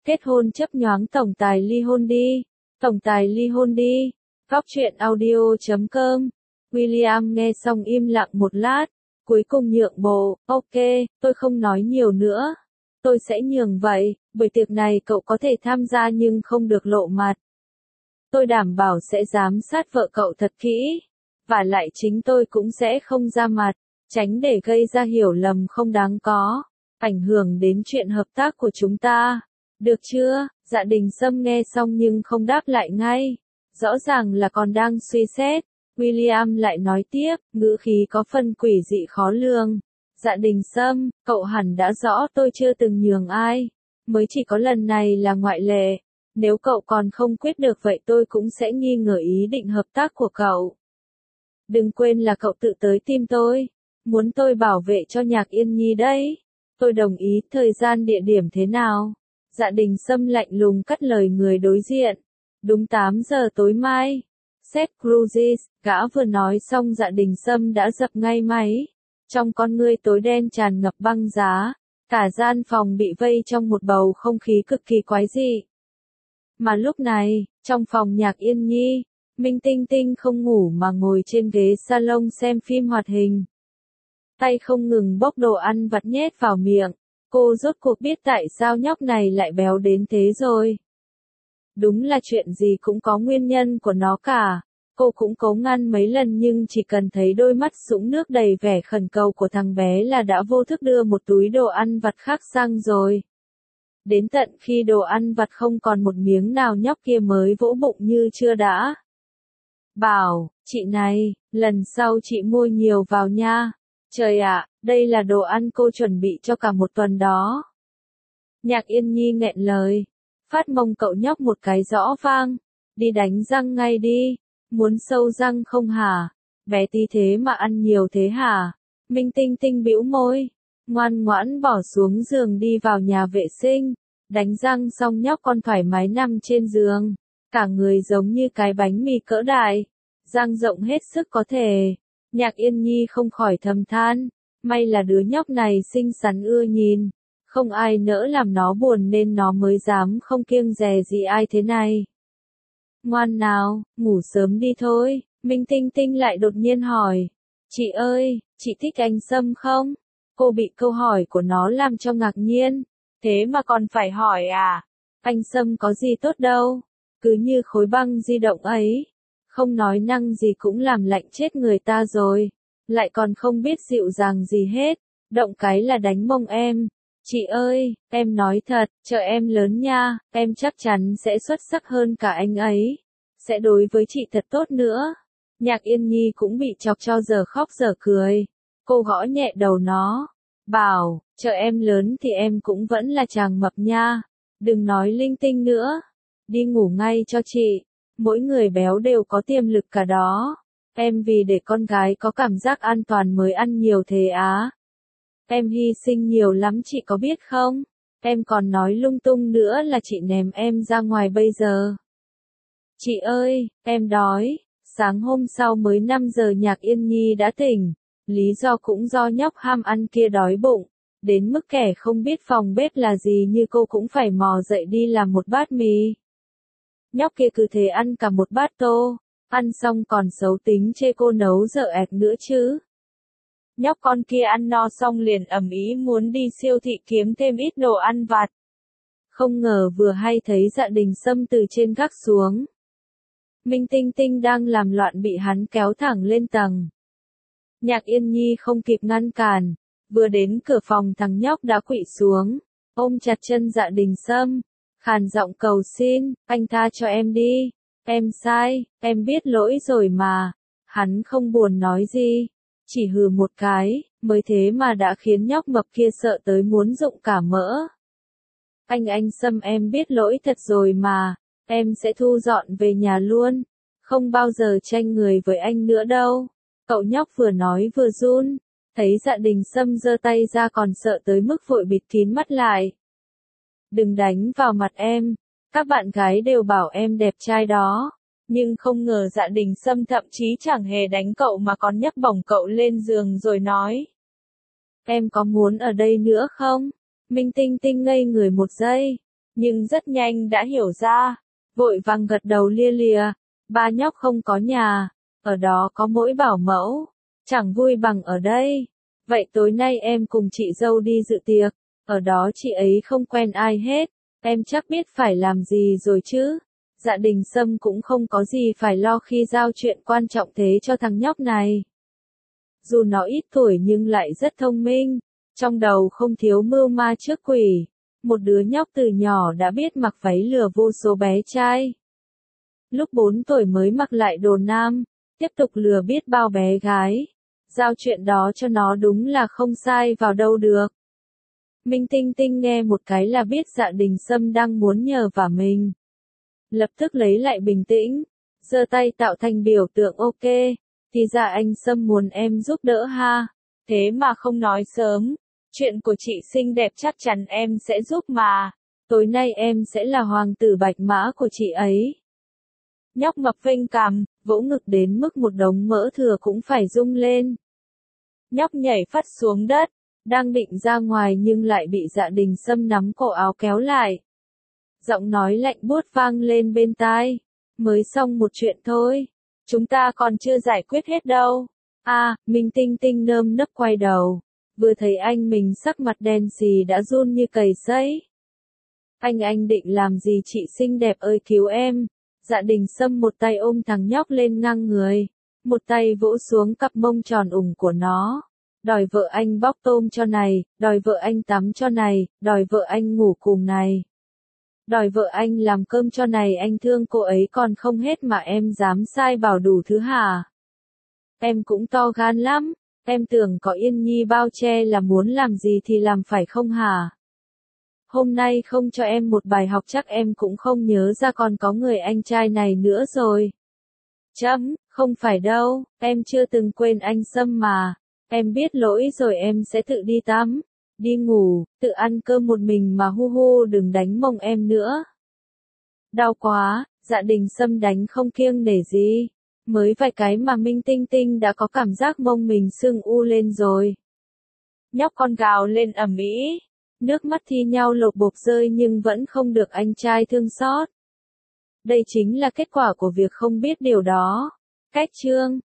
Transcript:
Kết hôn chấp nhoáng tổng tài ly hôn đi. Tổng tài ly hôn đi. Góc truyện audio.com. William nghe xong im lặng một lát, cuối cùng nhượng bộ, ok, tôi không nói nhiều nữa. Tôi sẽ nhường vậy, buổi tiệc này cậu có thể tham gia nhưng không được lộ mặt. Tôi đảm bảo sẽ giám sát vợ cậu thật kỹ. Và lại chính tôi cũng sẽ không ra mặt, tránh để gây ra hiểu lầm không đáng có, ảnh hưởng đến chuyện hợp tác của chúng ta. Được chưa? Dạ Đình Sâm nghe xong nhưng không đáp lại ngay. Rõ ràng là còn đang suy xét. William lại nói tiếp, ngữ khí có phần quỷ dị khó lường. Dạ Đình Sâm, cậu hẳn đã rõ tôi chưa từng nhường ai. Mới chỉ có lần này là ngoại lệ. Nếu cậu còn không quyết được vậy tôi cũng sẽ nghi ngờ ý định hợp tác của cậu. Đừng quên là cậu tự tới tìm tôi. Muốn tôi bảo vệ cho Nhạc Yên Nhi đấy. Tôi đồng ý, thời gian địa điểm thế nào? Dạ Đình Sâm lạnh lùng cắt lời người đối diện. Đúng 8 giờ tối mai. Seth Cruises, gã vừa nói xong Dạ Đình Sâm đã dập ngay máy. Trong con ngươi tối đen tràn ngập băng giá. Cả gian phòng bị vây trong một bầu không khí cực kỳ quái dị. Mà lúc này, trong phòng Nhạc Yên Nhi, Minh Tinh Tinh không ngủ mà ngồi trên ghế salon xem phim hoạt hình. Tay không ngừng bốc đồ ăn vặt nhét vào miệng. Cô rốt cuộc biết tại sao nhóc này lại béo đến thế rồi. Đúng là chuyện gì cũng có nguyên nhân của nó cả. Cô cũng cố ngăn mấy lần nhưng chỉ cần thấy đôi mắt sũng nước đầy vẻ khẩn cầu của thằng bé là đã vô thức đưa một túi đồ ăn vặt khác sang rồi. Đến tận khi đồ ăn vặt không còn một miếng nào nhóc kia mới vỗ bụng như chưa đã. Bảo, chị này, lần sau chị mua nhiều vào nha. Trời ạ, đây là đồ ăn cô chuẩn bị cho cả một tuần đó. Nhạc Yên Nhi nghẹn lời. Phát mông cậu nhóc một cái rõ vang. Đi đánh răng ngay đi. Muốn sâu răng không hả? Bé tí thế mà ăn nhiều thế hả? Minh Tinh Tinh bĩu môi. Ngoan ngoãn bỏ xuống giường đi vào nhà vệ sinh. Đánh răng xong nhóc con thoải mái nằm trên giường. Cả người giống như cái bánh mì cỡ đại. Dang rộng hết sức có thể. Nhạc Yên Nhi không khỏi thầm than. May là đứa nhóc này xinh xắn ưa nhìn. Không ai nỡ làm nó buồn nên nó mới dám không kiêng dè gì ai thế này. Ngoan nào, ngủ sớm đi thôi. Minh Tinh Tinh lại đột nhiên hỏi. Chị ơi, chị thích anh Sâm không? Cô bị câu hỏi của nó làm cho ngạc nhiên. Thế mà còn phải hỏi à? Anh Sâm có gì tốt đâu. Cứ như khối băng di động ấy. Không nói năng gì cũng làm lạnh chết người ta rồi. Lại còn không biết dịu dàng gì hết. Động cái là đánh mông em. Chị ơi, em nói thật, chờ em lớn nha, em chắc chắn sẽ xuất sắc hơn cả anh ấy. Sẽ đối với chị thật tốt nữa. Nhạc Yên Nhi cũng bị chọc cho giờ khóc giờ cười. Cô gõ nhẹ đầu nó. Bảo, chờ em lớn thì em cũng vẫn là chàng mập nha. Đừng nói linh tinh nữa. Đi ngủ ngay cho chị. Mỗi người béo đều có tiềm lực cả đó. Em vì để con gái có cảm giác an toàn mới ăn nhiều thế á. Em hy sinh nhiều lắm chị có biết không? Em còn nói lung tung nữa là chị ném em ra ngoài bây giờ. Chị ơi, em đói. Sáng hôm sau mới 5 giờ Nhạc Yên Nhi đã tỉnh. Lý do cũng do nhóc ham ăn kia đói bụng. Đến mức kẻ không biết phòng bếp là gì như cô cũng phải mò dậy đi làm một bát mì. Nhóc kia cứ thế ăn cả một bát tô. Ăn xong còn xấu tính chê cô nấu dở ẹc nữa chứ. Nhóc con kia ăn no xong liền ầm ĩ muốn đi siêu thị kiếm thêm ít đồ ăn vặt. Không ngờ vừa hay thấy Dạ Đình Sâm từ trên gác xuống. Minh Tinh Tinh đang làm loạn bị hắn kéo thẳng lên tầng. Nhạc Yên Nhi không kịp ngăn cản. Vừa đến cửa phòng thằng nhóc đã quỵ xuống. Ôm chặt chân Dạ Đình Sâm. Khàn giọng cầu xin, anh tha cho em đi. Em sai, em biết lỗi rồi mà. Hắn không buồn nói gì. Chỉ hừ một cái, mới thế mà đã khiến nhóc mập kia sợ tới muốn rụng cả mỡ. Anh Sâm em biết lỗi thật rồi mà, em sẽ thu dọn về nhà luôn, không bao giờ tranh người với anh nữa đâu. Cậu nhóc vừa nói vừa run, thấy Dạ Đình Sâm giơ tay ra còn sợ tới mức vội bịt kín mắt lại. Đừng đánh vào mặt em, các bạn gái đều bảo em đẹp trai đó. Nhưng không ngờ Dạ Đình Sâm thậm chí chẳng hề đánh cậu mà còn nhấc bổng cậu lên giường rồi nói. Em có muốn ở đây nữa không? Minh Tinh Tinh ngây người một giây. nhưng rất nhanh đã hiểu ra, vội vàng gật đầu lia lịa, ba nhóc không có nhà, ở đó có mỗi bảo mẫu, chẳng vui bằng ở đây. Vậy tối nay em cùng chị dâu đi dự tiệc, ở đó chị ấy không quen ai hết, em chắc biết phải làm gì rồi chứ. Dạ Đình Sâm cũng không có gì phải lo khi giao chuyện quan trọng thế cho thằng nhóc này. Dù nó ít tuổi nhưng lại rất thông minh, trong đầu không thiếu mưu ma trước quỷ. Một đứa nhóc từ nhỏ đã biết mặc váy lừa vô số bé trai. Lúc 4 tuổi mới mặc lại đồ nam, tiếp tục lừa biết bao bé gái. Giao chuyện đó cho nó đúng là không sai vào đâu được. Minh Tinh Tinh nghe một cái là biết Dạ Đình Sâm đang muốn nhờ vả mình. Lập tức lấy lại bình tĩnh, giơ tay tạo thành biểu tượng ok, thì Dạ anh Sâm muốn em giúp đỡ ha. Thế mà không nói sớm, chuyện của chị xinh đẹp chắc chắn em sẽ giúp mà. Tối nay em sẽ là hoàng tử bạch mã của chị ấy. Nhóc mập vênh cằm, vỗ ngực đến mức một đống mỡ thừa cũng phải rung lên. Nhóc nhảy phắt xuống đất, đang định ra ngoài nhưng lại bị Dạ Đình Sâm nắm cổ áo kéo lại. Giọng nói lạnh buốt vang lên bên tai. Mới xong một chuyện thôi. Chúng ta còn chưa giải quyết hết đâu. Minh Tinh Tinh nơm nớp quay đầu. Vừa thấy anh mình sắc mặt đen xì đã run như cầy sấy. Anh định làm gì chị xinh đẹp ơi cứu em. Dạ Đình Sâm một tay ôm thằng nhóc lên ngang người. Một tay vỗ xuống cặp mông tròn ủng của nó. Đòi vợ anh bóc tôm cho này, đòi vợ anh tắm cho này, đòi vợ anh ngủ cùng này. Đòi vợ anh làm cơm cho này, anh thương cô ấy còn không hết mà em dám sai bảo đủ thứ hả? Em cũng to gan lắm, em tưởng có Yên Nhi bao che là muốn làm gì thì làm phải không hả? Hôm nay không cho em một bài học chắc em cũng không nhớ ra còn có người anh trai này nữa rồi. Không phải đâu, em chưa từng quên anh Sâm mà. Em biết lỗi rồi em sẽ tự đi tắm, đi ngủ, tự ăn cơm một mình mà hu hu đừng đánh mông em nữa. Đau quá, Dạ Đình Sâm đánh không kiêng nể gì. Mới vài cái mà Minh Tinh Tinh đã có cảm giác mông mình sưng u lên rồi. Nhóc con gào lên ầm ĩ, nước mắt thi nhau lột bột rơi nhưng vẫn không được anh trai thương xót. Đây chính là kết quả của việc không biết điều đó. Cách chương